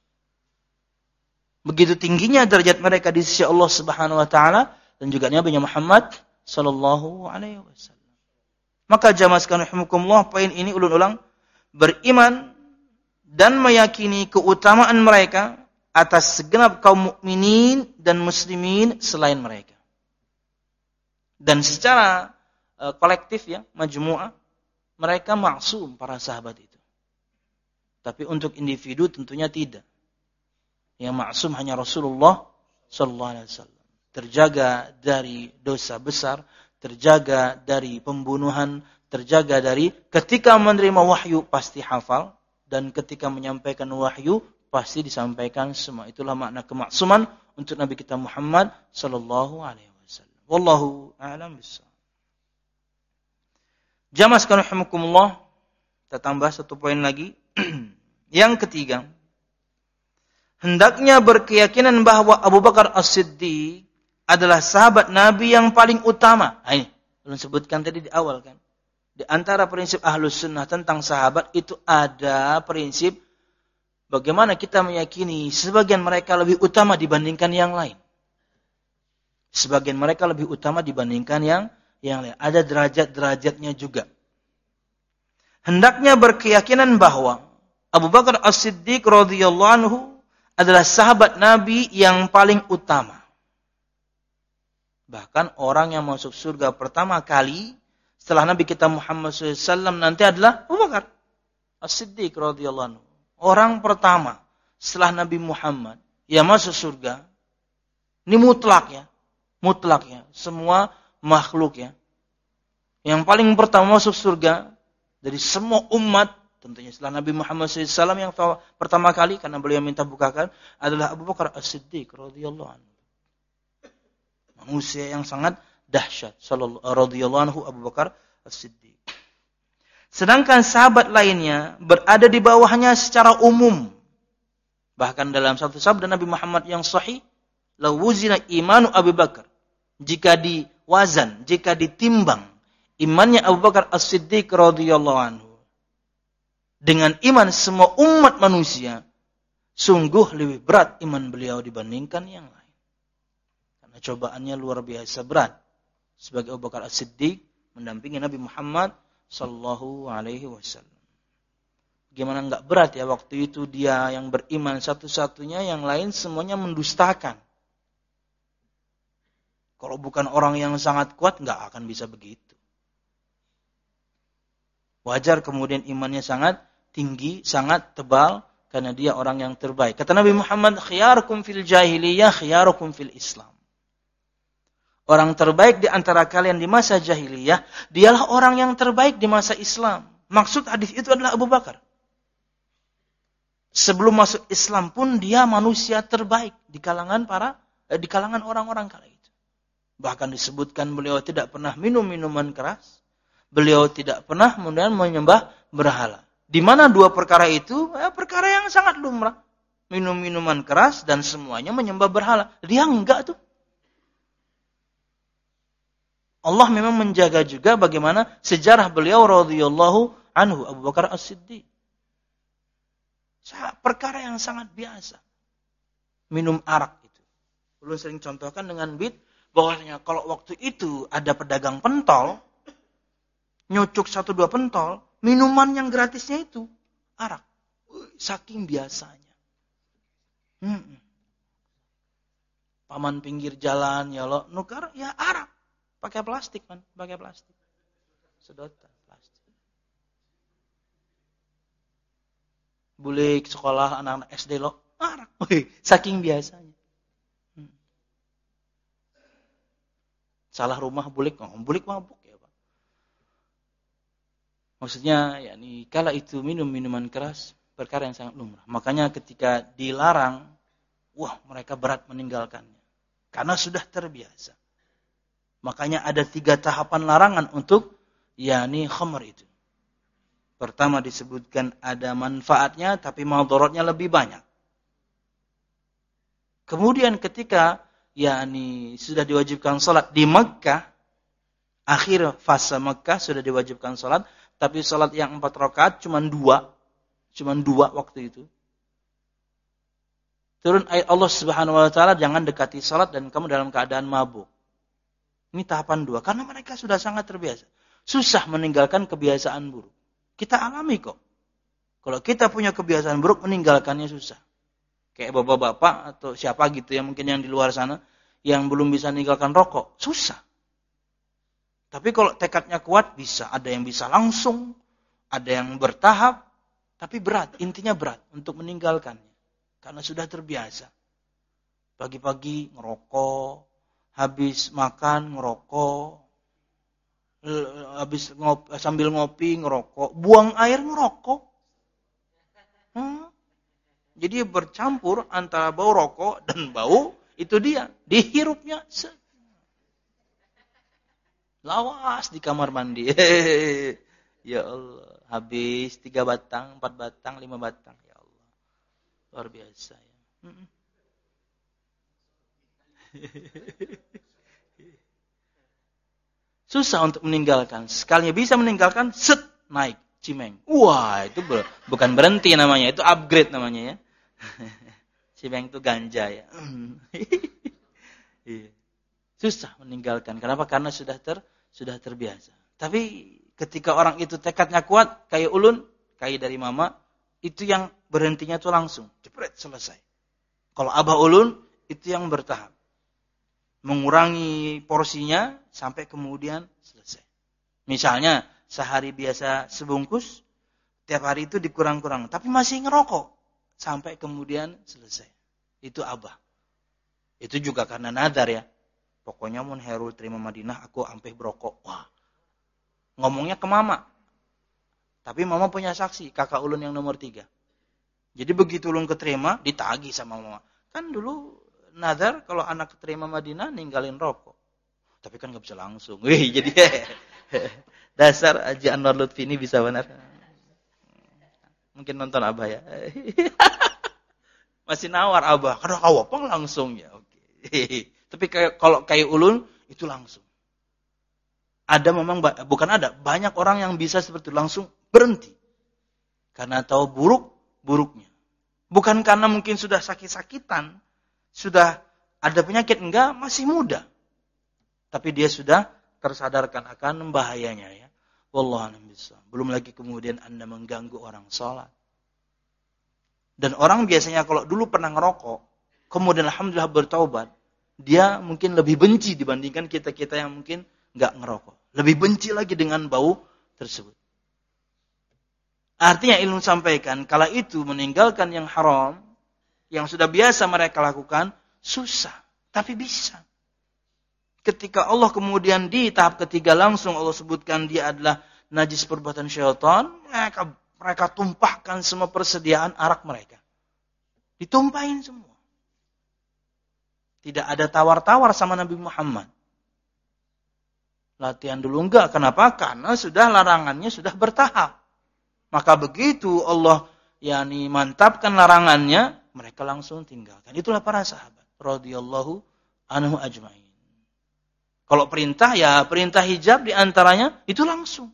Begitu tingginya derajat mereka di sisi Allah Subhanahu wa taala dan juga Nabi Muhammad sallallahu alaihi wasallam. Maka jamaah sekalian rahimakumullah, poin ini ulun-ulang, beriman dan meyakini keutamaan mereka atas segenap kaum mukminin dan muslimin selain mereka. Dan secara uh, kolektif ya, majmu'ah, mereka maksum para sahabat itu. Tapi untuk individu tentunya tidak. Yang maksum hanya Rasulullah sallallahu alaihi wasallam. Terjaga dari dosa besar, terjaga dari pembunuhan, terjaga dari ketika menerima wahyu pasti hafal dan ketika menyampaikan wahyu pasti disampaikan semua. Itulah makna kemaksuman untuk Nabi kita Muhammad sallallahu alaihi wasallam. Wallahu a'lam bishawab. Jamaah sekalian rahimakumullah, kita tambah satu poin lagi. Yang ketiga, hendaknya berkeyakinan bahwa Abu Bakar As-Siddiq adalah sahabat Nabi yang paling utama. Nah, ini belum sebutkan tadi di awal kan. Di antara prinsip Ahlus Sunnah tentang sahabat itu ada prinsip bagaimana kita meyakini sebagian mereka lebih utama dibandingkan yang lain. Sebagian mereka lebih utama dibandingkan yang yang lain. Ada derajat-derajatnya juga. Hendaknya berkeyakinan bahwa Abu Bakar As-Siddiq radhiyallahu anhu adalah sahabat Nabi yang paling utama. Bahkan orang yang masuk surga pertama kali setelah Nabi kita Muhammad shallallahu alaihi wasallam nanti adalah Abu Bakar As-Siddiq radhiyallahu anhu. Orang pertama setelah Nabi Muhammad yang masuk surga. Ini mutlak ya. Mutlak ya. Semua makhluk ya. Yang paling pertama masuk surga dari semua umat. Tentunya setelah Nabi Muhammad shallallahu alaihi wasallam yang pertama kali, karena beliau minta bukakan, adalah Abu Bakar As-Siddiq radhiyallahu anhu. Manusia yang sangat dahsyat. Radhiyallahu anhu Abu Bakar As-Siddiq. Sedangkan sahabat lainnya berada di bawahnya secara umum. Bahkan dalam satu sabda Nabi Muhammad yang sahih, "La wuzina imanu Abu Bakar." Jika diwazan, jika ditimbang imannya Abu Bakar As-Siddiq radhiyallahu anhu dengan iman semua umat manusia, sungguh lebih berat iman beliau dibandingkan yang lain. Karena cobaannya luar biasa berat. Sebagai Abu Bakar As-Siddiq mendampingi Nabi Muhammad sallallahu alaihi wasallam. Gimana enggak berat ya waktu itu dia yang beriman satu-satunya, yang lain semuanya mendustakan. Kalau bukan orang yang sangat kuat enggak akan bisa begitu. Wajar kemudian imannya sangat tinggi, sangat tebal, karena dia orang yang terbaik. Kata Nabi Muhammad, khiyarukum fil jahiliyah, khiyarukum fil Islam. Orang terbaik di antara kalian di masa jahiliyah, dialah orang yang terbaik di masa Islam. Maksud hadis itu adalah Abu Bakar. Sebelum masuk Islam pun dia manusia terbaik di kalangan para eh, di kalangan orang-orang kala itu. Bahkan disebutkan beliau tidak pernah minum minuman keras. Beliau tidak pernah kemudian menyembah berhala. Di mana dua perkara itu? Ya, perkara yang sangat lumrah. Minum minuman keras dan semuanya menyembah berhala. Dia enggak tuh. Allah memang menjaga juga bagaimana sejarah beliau radhiyallahu anhu Abu Bakar As-Siddiq. Perkara yang sangat biasa. Minum arak itu. Belum sering contohkan dengan bid bahwasanya kalau waktu itu ada pedagang pentol, nyucuk satu dua pentol, minuman yang gratisnya itu arak. Saking biasanya. Hmm. Paman pinggir jalan ya lo nukar ya arak. Pakai plastik kan, pakai plastik. Sedotan plastik. Bulik sekolah anak-anak S D lo arak. Saking biasanya. Hmm. Salah rumah bulik, oh, bulik mabuk ya Pak. Maksudnya yakni kala itu minum minuman keras perkara yang sangat lumrah. Makanya ketika dilarang, wah mereka berat meninggalkannya. Karena sudah terbiasa. Makanya ada tiga tahapan larangan untuk yakni khamr itu. Pertama disebutkan ada manfaatnya tapi madaratnya lebih banyak. Kemudian ketika yakni sudah diwajibkan salat di Mekah, akhir fase Mekah sudah diwajibkan salat, tapi salat yang empat rakaat cuma dua, cuma dua waktu itu. Turun ayat Allah Subhanahu wa taala, jangan dekati salat dan kamu dalam keadaan mabuk. Ini tahapan dua. Karena mereka sudah sangat terbiasa. Susah meninggalkan kebiasaan buruk. Kita alami kok. Kalau kita punya kebiasaan buruk, meninggalkannya susah. Kayak bapak-bapak atau siapa gitu ya mungkin yang di luar sana. Yang belum bisa meninggalkan rokok. Susah. Tapi kalau tekadnya kuat, bisa. Ada yang bisa langsung. Ada yang bertahap. Tapi berat. Intinya berat untuk meninggalkannya. Karena sudah terbiasa. Pagi-pagi ngerokok. Habis makan, ngerokok. Habis ngopi, sambil ngopi, ngerokok. Buang air, ngerokok. Hmm? Jadi bercampur antara bau rokok dan bau, itu dia. Dihirupnya. Lawas di kamar mandi. Ya Allah. Habis tiga batang, empat batang, lima batang. Ya Allah. Luar biasa. Ya. Susah untuk meninggalkan. Sekalinya bisa meninggalkan, set, naik, cimeng. Wah, itu ber, bukan berhenti namanya, itu upgrade namanya ya. Cimeng itu ganja ya. Susah meninggalkan. Kenapa? Karena sudah ter sudah terbiasa. Tapi ketika orang itu tekadnya kuat, kayak ulun, kayak dari mama, itu yang berhentinya tuh langsung, jepret selesai. Kalau abah ulun, itu yang bertahap. Mengurangi porsinya sampai kemudian selesai. Misalnya sehari biasa sebungkus, tiap hari itu dikurang-kurang, tapi masih ngerokok sampai kemudian selesai. Itu abah. Itu juga karena nadar ya. Pokoknya mun Herul terima Madinah, aku ampe berokok. Wah. Ngomongnya ke mama. Tapi mama punya saksi, kakak ulun yang nomor tiga. Jadi begitu ulun keterima, ditagih sama mama. Kan dulu nadar kalau anak keterima Madinah ninggalin rokok. Tapi kan gak bisa langsung. Wih, jadi dasar Haji Anwar Lutfi ini bisa benar. Mungkin nonton abah ya. Masih nawar abah. Kada kawapang langsung ya. Oke. Tapi kayak kalau kayak ulun itu langsung. Ada memang bukan ada, banyak orang yang bisa seperti itu langsung berhenti. Karena tahu buruk buruknya. Bukan karena mungkin sudah sakit-sakitan, sudah ada penyakit, enggak, masih muda. Tapi dia sudah tersadarkan akan bahayanya ya. Wallahu a'lam bishawab. Belum lagi kemudian Anda mengganggu orang sholat. Dan orang biasanya kalau dulu pernah ngerokok, kemudian alhamdulillah bertaubat, dia mungkin lebih benci dibandingkan kita-kita yang mungkin enggak ngerokok. Lebih benci lagi dengan bau tersebut. Artinya ilmu sampaikan, kala itu meninggalkan yang haram, yang sudah biasa mereka lakukan, susah. Tapi bisa. Ketika Allah kemudian di tahap ketiga langsung Allah sebutkan dia adalah najis perbuatan syaitan, mereka, mereka tumpahkan semua persediaan arak mereka. Ditumpahin semua. Tidak ada tawar-tawar sama Nabi Muhammad. Latihan dulu enggak. Kenapa? Karena sudah larangannya sudah bertahap. Maka begitu Allah yakni mantapkan larangannya, mereka langsung tinggalkan. Itulah para sahabat radhiyallahu anhu ajmain. Kalau perintah ya perintah hijab diantaranya itu langsung.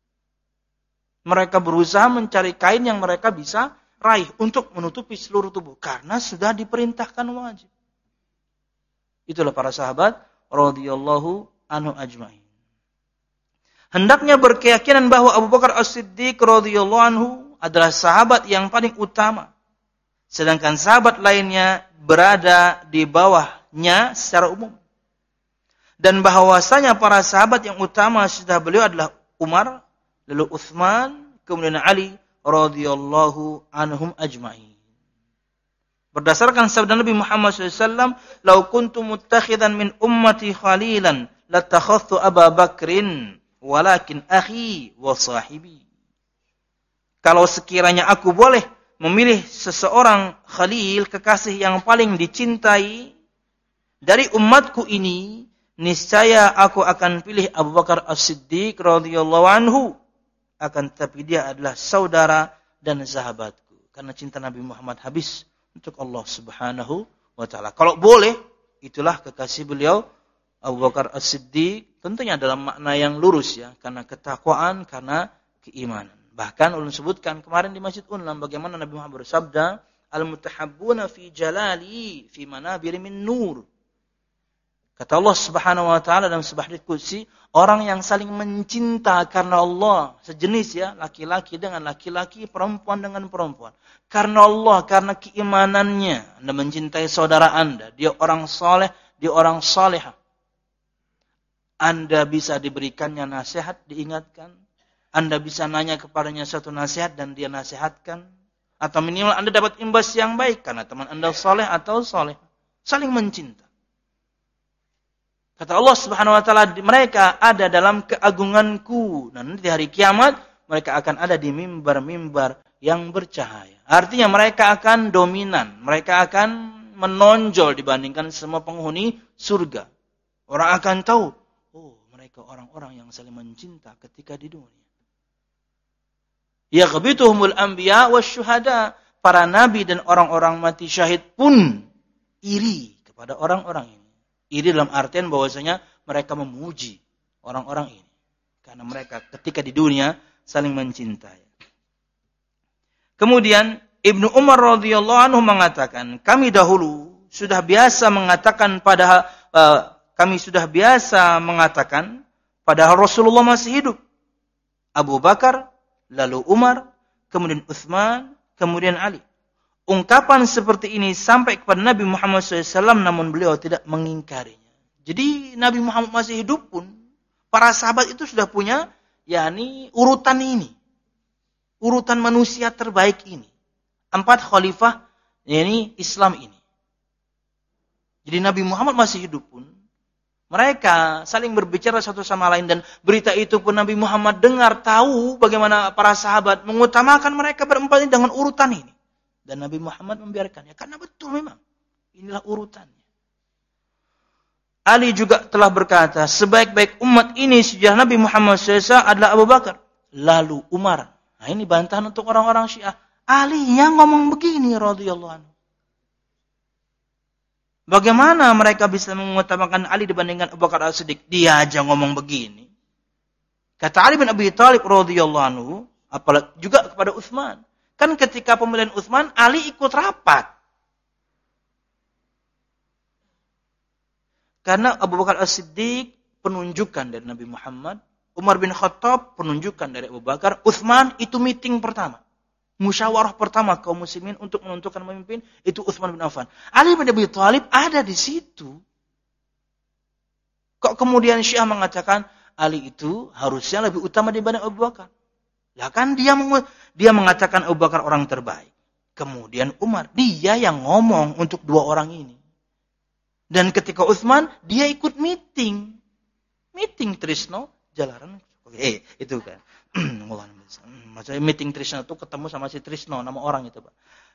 Mereka berusaha mencari kain yang mereka bisa raih untuk menutupi seluruh tubuh karena sudah diperintahkan wajib. Itulah para sahabat radhiyallahu anhu ajmain. Hendaknya berkeyakinan bahwa Abu Bakar As-Siddiq radhiyallahu anhu adalah sahabat yang paling utama. Sedangkan sahabat lainnya berada di bawahnya secara umum. Dan bahwasanya para sahabat yang utama setelah beliau adalah Umar, lalu Utsman, kemudian Ali radhiyallahu anhum ajma'in. Berdasarkan sabda Nabi Muhammad shallallahu alaihi wasallam, "Lau kuntu muttakhidan min ummati khalilan, latakhadtu Abu Bakrin, walakin akhi wa sahibi." Kalau sekiranya aku boleh memilih seseorang khalil, kekasih yang paling dicintai dari umatku ini, niscaya aku akan pilih Abu Bakar As-Siddiq radhiyallahu anhu. Akan tetapi dia adalah saudara dan sahabatku. Karena cinta Nabi Muhammad habis untuk Allah Subhanahu wa taala. Kalau boleh, itulah kekasih beliau Abu Bakar As-Siddiq, tentunya dalam makna yang lurus ya, karena ketakwaan, karena keimanan. Bahkan ulun sebutkan kemarin di Masjid Unlam bagaimana Nabi Muhammad bersabda, "Al-mutahabbuna fi jalali fi manabir min nur." Kata Allah Subhanahu wa taala dalam sebuah hadits qudsi, orang yang saling mencinta karena Allah, sejenis ya, laki-laki dengan laki-laki, perempuan dengan perempuan. Karena Allah, karena keimanannya, Anda mencintai saudara Anda, dia orang saleh, dia orang salehah. Anda bisa diberikannya nasihat, diingatkan. Anda bisa nanya kepadanya satu nasihat dan dia nasihatkan. Atau minimal Anda dapat imbas yang baik karena teman Anda saleh atau saleh. Saling mencinta. Kata Allah Subhanahu wa taala, mereka ada dalam keagunganku. Dan di hari kiamat mereka akan ada di mimbar-mimbar yang bercahaya. Artinya mereka akan dominan, mereka akan menonjol dibandingkan semua penghuni surga. Orang akan tahu, oh, mereka orang-orang yang saling mencinta ketika di dunia. Yaghbituhumul anbiya wasyuhada. para nabi dan orang-orang mati syahid pun iri kepada orang-orang ini. Iri dalam artian bahwasanya mereka memuji orang-orang ini. Karena mereka ketika di dunia saling mencintai. Kemudian Ibnu Umar radhiyallahu anhu mengatakan, kami dahulu sudah biasa mengatakan pada uh, kami sudah biasa mengatakan padahal Rasulullah masih hidup. Abu Bakar, lalu Umar, kemudian Utsman, kemudian Ali. Ungkapan seperti ini sampai kepada Nabi Muhammad shallallahu alaihi wasallam namun beliau tidak mengingkarinya. Jadi Nabi Muhammad masih hidup pun para sahabat itu sudah punya yakni urutan ini. Urutan manusia terbaik ini. Empat khalifah yakni Islam ini. Jadi Nabi Muhammad masih hidup pun mereka saling berbicara satu sama lain dan berita itu pun Nabi Muhammad dengar, tahu bagaimana para sahabat mengutamakan mereka berempat ini dengan urutan ini. Dan Nabi Muhammad membiarkannya karena betul memang inilah urutannya. Ali juga telah berkata, sebaik-baik umat ini sejak Nabi Muhammad shallallahu alaihi wasallam adalah Abu Bakar, lalu Umar. Nah, ini bantahan untuk orang-orang Syiah. Ali yang ngomong begini radhiyallahu anhu. Bagaimana mereka bisa mengutamakan Ali dibandingkan Abu Bakar As-Siddiq? Dia aja ngomong begini. Kata Ali bin Abi Thalib radhiyallahu anhu, apalagi juga kepada Utsman. Kan ketika pemilihan Utsman, Ali ikut rapat. Karena Abu Bakar As-Siddiq penunjukan dari Nabi Muhammad, Umar bin Khattab penunjukan dari Abu Bakar, Utsman itu meeting pertama. Musyawarah pertama kaum muslimin untuk menentukan pemimpin itu Utsman bin Affan. Ali bin Abi Thalib ada di situ. Kok kemudian Syiah mengatakan Ali itu harusnya lebih utama dibanding Abu Bakar? Lah kan dia dia mengatakan Abu Bakar orang terbaik. Kemudian Umar, dia yang ngomong untuk dua orang ini. Dan ketika Utsman, dia ikut meeting. Meeting Trisno, Jalaran. Oke, eh, itu kan. Maksudnya meeting Trisno itu ketemu sama si Trisno, nama orang itu, Pak.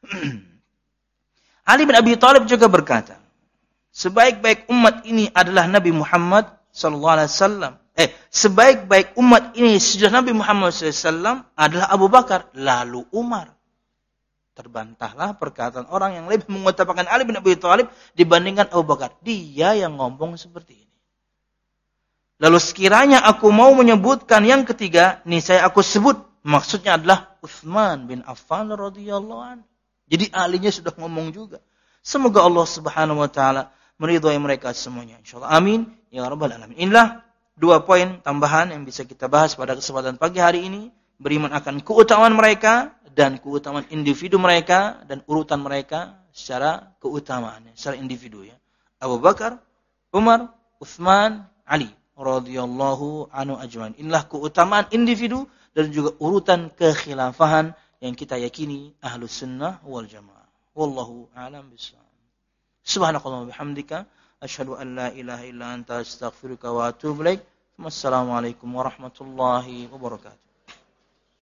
Ali bin Abi Thalib juga berkata, sebaik-baik umat ini adalah Nabi Muhammad sallallahu alaihi wasallam. Eh, sebaik-baik umat ini sejak Nabi Muhammad sallallahu alaihi wasallam adalah Abu Bakar, lalu Umar. Terbantahlah perkataan orang yang lebih mengutamakan Ali bin Abi Thalib dibandingkan Abu Bakar. Dia yang ngomong seperti ini. Lalu sekiranya aku mau menyebutkan yang ketiga, nih saya aku sebut. Maksudnya adalah Utsman bin Affan radhiyallahu anhu. Jadi alinya sudah ngomong juga. Semoga Allah Subhanahu wa taala meridhai mereka semuanya. Insyaallah amin ya rabbal alamin. Inilah dua poin tambahan yang bisa kita bahas pada kesempatan pagi hari ini. Beriman akan keutamaan mereka dan keutamaan individu mereka dan urutan mereka secara keutamaannya, secara individu ya. Abu Bakar, Umar, Utsman, Ali radhiyallahu anhu ajmain. Inilah keutamaan individu dan juga urutan kekhilafahan yang kita yakini Ahlus Sunnah wal Jamaah. Wallahu a'lam bishawab. Subhanakallahumma wa bihamdika asyhadu an la ilaha illa anta astaghfiruka wa atubu ilaik. Wassalamualaikum warahmatullahi wabarakatuh.